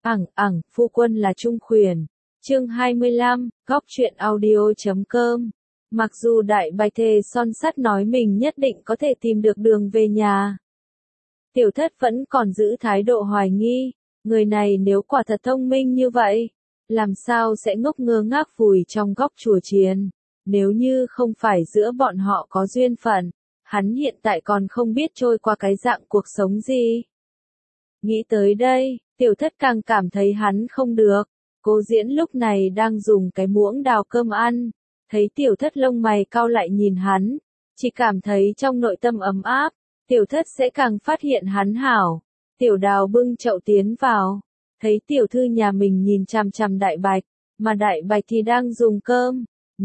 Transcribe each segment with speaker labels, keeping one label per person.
Speaker 1: Phu quân là Trung Khuyển. Chương 25, góc truyện audio.com. Mặc dù Đại Bạch thề son sắt nói mình nhất định có thể tìm được đường về nhà, Tiểu Thất vẫn còn giữ thái độ hoài nghi, người này nếu quả thật thông minh như vậy, làm sao sẽ ngốc ngơ ngác vùi trong góc chùa chiền, nếu như không phải giữa bọn họ có duyên phận, hắn hiện tại còn không biết trôi qua cái dạng cuộc sống gì. Nghĩ tới đây, Tiểu Thất càng cảm thấy hắn không được. Cố Diễn lúc này đang dùng cái muỗng đào cơm ăn, thấy Tiểu Thất lông mày cau lại nhìn hắn, chỉ cảm thấy trong nội tâm ấm áp, Tiểu Thất sẽ càng phát hiện hắn hảo. Tiểu Đào bưng chậu tiến vào, thấy tiểu thư nhà mình nhìn chằm chằm Đại Bạch, mà Đại Bạch thì đang dùng cơm,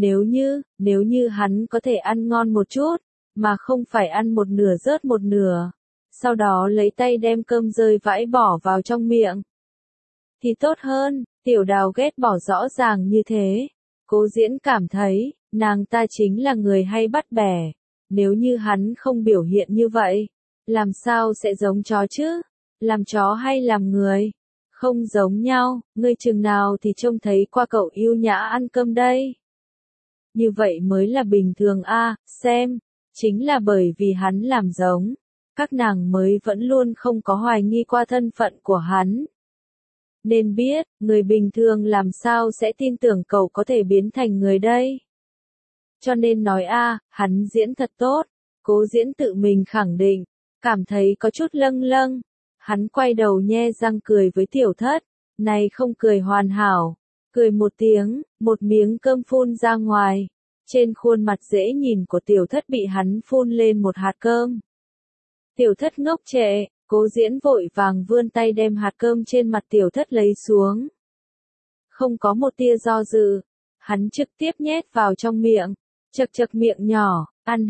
Speaker 1: nếu như hắn có thể ăn ngon một chút, mà không phải ăn một nửa rớt một nửa, sau đó lấy tay đem cơm rơi vãi bỏ vào trong miệng, thì tốt hơn. Tiểu Đào ghét bỏ rõ ràng như thế. Cố Diễn cảm thấy, nàng ta chính là người hay bắt bẻ. Nếu như hắn không biểu hiện như vậy, làm sao sẽ giống chó chứ? Làm chó hay làm người? Không giống nhau, ngươi chừng nào thì trông thấy qua cậu yêu nhã ăn cơm đây. Như vậy mới là bình thường a, xem, chính là bởi vì hắn làm giống, các nàng mới vẫn luôn không có hoài nghi qua thân phận của hắn. Nên biết, người bình thường làm sao sẽ tin tưởng cậu có thể biến thành người đây. Cho nên nói hắn diễn thật tốt. Cố Diễn tự mình khẳng định, cảm thấy có chút lâng lâng. Hắn quay đầu nhe răng cười với Tiểu Thất, này không cười hoàn hảo, cười một tiếng, một miếng cơm phun ra ngoài. Trên khuôn mặt dễ nhìn của Tiểu Thất bị hắn phun lên một hạt cơm. Tiểu Thất ngốc trệ. Cố Diễn vội vàng vươn tay đem hạt cơm trên mặt Tiểu Thất lấy xuống. Không có một tia do dự, hắn trực tiếp nhét vào trong miệng, chật miệng nhỏ, ăn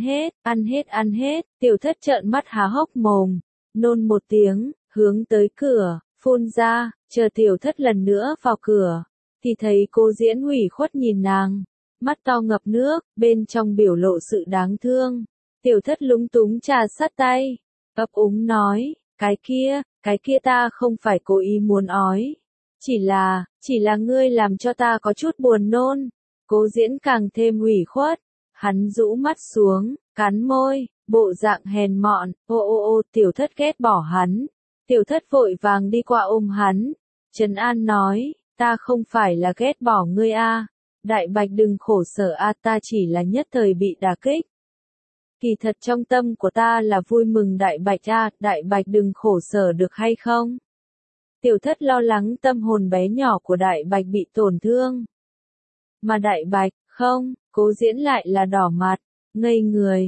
Speaker 1: hết, Tiểu Thất trợn mắt há hốc mồm, nôn một tiếng, hướng tới cửa, phun ra, chờ Tiểu Thất lần nữa vào cửa, thì thấy Cố Diễn ủy khuất nhìn nàng, mắt to ngập nước, bên trong biểu lộ sự đáng thương. Tiểu Thất lúng túng trà sát tay, ấp úng nói, cái kia ta không phải cố ý muốn ói. Chỉ là ngươi làm cho ta có chút buồn nôn. Cố Diễn càng thêm ủy khuất. Hắn rũ mắt xuống, cắn môi, bộ dạng hèn mọn, Tiểu Thất ghét bỏ hắn. Tiểu Thất vội vàng đi qua ôm hắn. Trấn An nói, ta không phải là ghét bỏ ngươi Đại Bạch đừng khổ sở ta chỉ là nhất thời bị đả kích. Kỳ thật trong tâm của ta là vui mừng Đại Bạch Đại Bạch đừng khổ sở được hay không? Tiểu Thất lo lắng tâm hồn bé nhỏ của Đại Bạch bị tổn thương. Mà Đại Bạch, không, Cố Diễn lại là đỏ mặt, ngây người,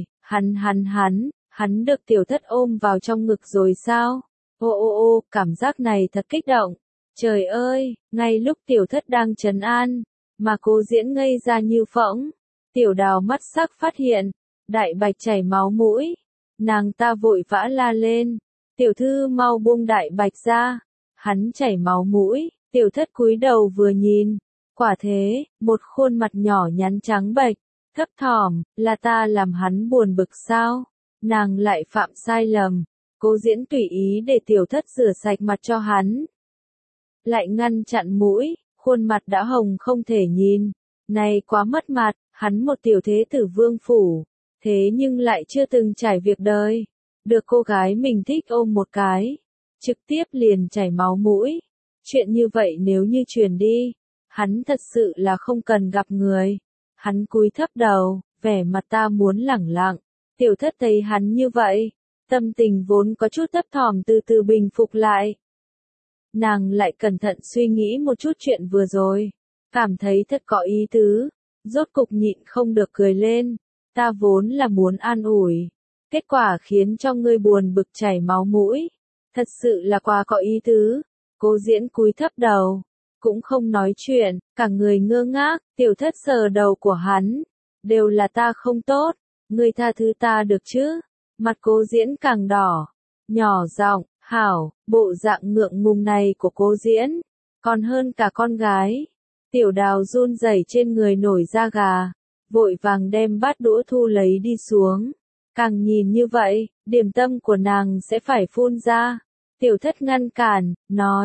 Speaker 1: hắn được Tiểu Thất ôm vào trong ngực rồi sao? Cảm giác này thật kích động. Trời ơi, ngay lúc Tiểu Thất đang trấn an, mà Cố Diễn ngây ra như phỗng. Tiểu Đào mắt sắc phát hiện, Đại Bạch chảy máu mũi, nàng ta vội vã la lên, tiểu thư mau buông Đại Bạch ra, hắn chảy máu mũi. Tiểu Thất cúi đầu vừa nhìn, quả thế, một khuôn mặt nhỏ nhắn trắng bệch, thấp thỏm, là ta làm hắn buồn bực sao? Nàng lại phạm sai lầm. Cố Diễn tùy ý để Tiểu Thất rửa sạch mặt cho hắn, lại ngăn chặn mũi, khuôn mặt đã hồng không thể nhìn, này quá mất mặt, hắn một tiểu thế tử vương phủ. Thế nhưng lại chưa từng trải việc đời, được cô gái mình thích ôm một cái, trực tiếp liền chảy máu mũi. Chuyện như vậy nếu như truyền đi, hắn thật sự là không cần gặp người. Hắn cúi thấp đầu, vẻ mặt ta muốn lẳng lặng. Tiểu Thất thấy hắn như vậy, tâm tình vốn có chút thấp thỏm từ từ bình phục lại. Nàng lại cẩn thận suy nghĩ một chút chuyện vừa rồi, cảm thấy thật có ý tứ, rốt cục nhịn không được cười lên. Ta vốn là muốn an ủi, kết quả khiến cho ngươi buồn bực chảy máu mũi, thật sự là quá có ý tứ. Cố Diễn cúi thấp đầu, cũng không nói chuyện, cả người ngơ ngác. Tiểu Thất sờ đầu của hắn, đều là ta không tốt, ngươi tha thứ ta được chứ? Mặt Cố Diễn càng đỏ, nhỏ giọng, hảo. Bộ dạng ngượng ngùng này của Cố Diễn, còn hơn cả con gái. Tiểu Đào run rẩy trên người nổi da gà, vội vàng đem bát đũa thu lấy đi xuống. Càng nhìn như vậy, điểm tâm của nàng sẽ phải phun ra. Tiểu Thất ngăn cản, nói,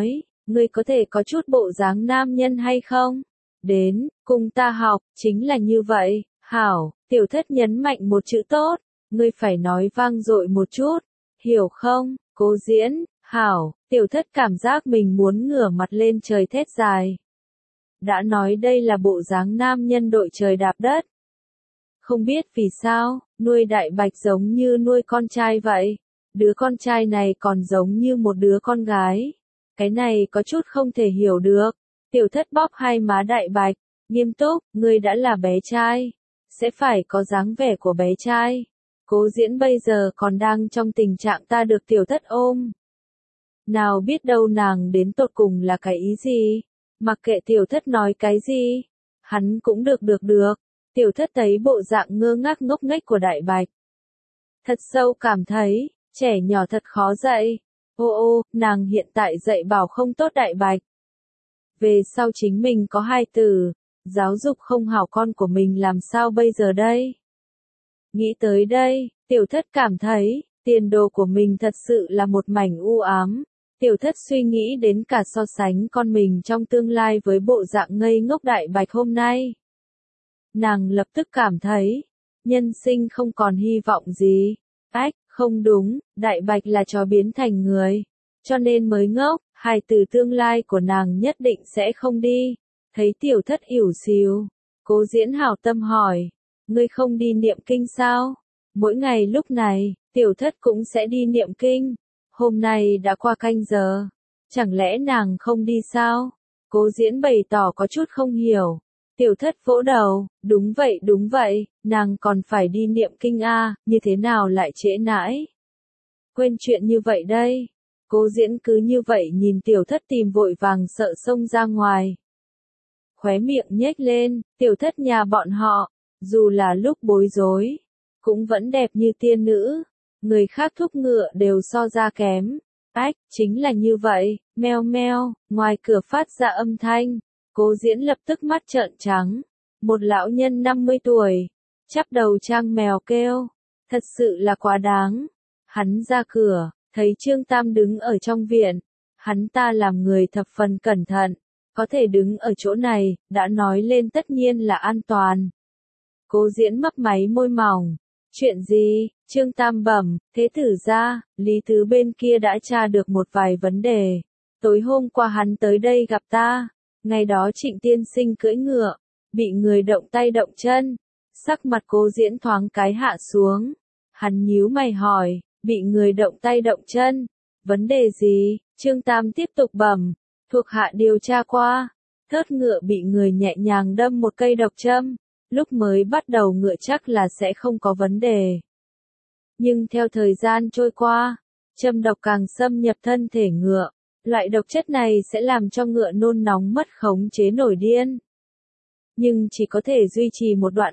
Speaker 1: ngươi có thể có chút bộ dáng nam nhân hay không? Đến, cùng ta học, chính là như vậy, hảo, tiểu thất nhấn mạnh một chữ tốt, ngươi phải nói vang dội một chút, hiểu không? Cố Diễn, hảo, tiểu thất cảm giác mình muốn ngửa mặt lên trời thét dài. Đã nói đây là bộ dáng nam nhân đội trời đạp đất. Không biết vì sao, nuôi đại bạch giống như nuôi con trai vậy. Đứa con trai này còn giống như một đứa con gái. Cái này có chút không thể hiểu được. Tiểu thất bóp hai má đại bạch, nghiêm túc, ngươi đã là bé trai. Sẽ phải có dáng vẻ của bé trai. Cố Diễn bây giờ còn đang trong tình trạng ta được tiểu thất ôm. Nào biết đâu nàng đến tột cùng là cái ý gì. Mặc kệ tiểu thất nói cái gì. Hắn cũng được. Tiểu thất thấy bộ dạng ngơ ngác ngốc nghếch của đại bạch. Thật sâu cảm thấy, trẻ nhỏ thật khó dạy. Ô, nàng hiện tại dạy bảo không tốt đại bạch. Về sau chính mình có hai từ, giáo dục không hảo con của mình làm sao bây giờ đây? Nghĩ tới đây, tiểu thất cảm thấy, tiền đồ của mình thật sự là một mảnh u ám. Tiểu thất suy nghĩ đến cả so sánh con mình trong tương lai với bộ dạng ngây ngốc đại bạch hôm nay. Nàng lập tức cảm thấy, nhân sinh không còn hy vọng gì. Ách, không đúng, đại bạch là chó biến thành người. Cho nên mới ngốc, hài từ tương lai của nàng nhất định sẽ không đi. Thấy tiểu thất ỉu xìu. Cố Diễn hảo tâm hỏi, ngươi không đi niệm kinh sao? Mỗi ngày lúc này, tiểu thất cũng sẽ đi niệm kinh. Hôm nay đã qua canh giờ. Chẳng lẽ nàng không đi sao? Cố Diễn bày tỏ có chút không hiểu. Tiểu thất vỗ đầu, đúng vậy, nàng còn phải đi niệm kinh a, như thế nào lại trễ nãi? Quên chuyện như vậy đây. Cố Diễn cứ như vậy nhìn tiểu thất tìm vội vàng sợ xông ra ngoài. Khóe miệng nhếch lên, tiểu thất nhà bọn họ, dù là lúc bối rối, cũng vẫn đẹp như tiên nữ. Người khác thúc ngựa đều so ra kém. Ách, chính là như vậy, meo meo, ngoài cửa phát ra âm thanh. Cố Diễn lập tức mắt trợn trắng. Một lão nhân 50 tuổi, chắp đầu trang mèo kêu. Thật sự là quá đáng. Hắn ra cửa, thấy Trương Tam đứng ở trong viện. Hắn ta làm người thập phần cẩn thận. Có thể đứng ở chỗ này, đã nói lên tất nhiên là an toàn. Cố Diễn mấp máy môi mỏng. Chuyện gì? Trương Tam bẩm, thế tử gia, Lý Tứ bên kia đã tra được một vài vấn đề. Tối hôm qua hắn tới đây gặp ta. Ngày đó Trịnh tiên sinh cưỡi ngựa, bị người động tay động chân. Sắc mặt Cố Diễn thoáng cái hạ xuống. Hắn nhíu mày hỏi, bị người động tay động chân. Vấn đề gì? Trương Tam tiếp tục bẩm, thuộc hạ điều tra qua. Thớt ngựa bị người nhẹ nhàng đâm một cây độc châm. Lúc mới bắt đầu ngựa chắc là sẽ không có vấn đề. Nhưng theo thời gian trôi qua, châm độc càng xâm nhập thân thể ngựa. Loại độc chất này sẽ làm cho ngựa nôn nóng mất khống chế nổi điên. Nhưng chỉ có thể duy trì một đoạn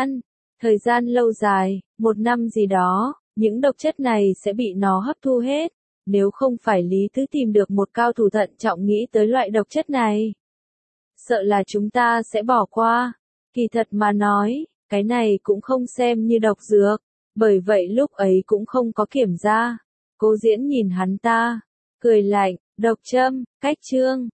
Speaker 1: thời gian lâu dài, 1 năm gì đó, những độc chất này sẽ bị nó hấp thu hết. Nếu không phải Lý Tứ tìm được một cao thủ thận trọng nghĩ tới loại độc chất này, sợ là chúng ta sẽ bỏ qua. Kỳ thật mà nói, cái này cũng không xem như độc dược, bởi vậy lúc ấy cũng không có kiểm tra. Cố Diễn nhìn hắn ta, cười lạnh, độc châm, cách chương.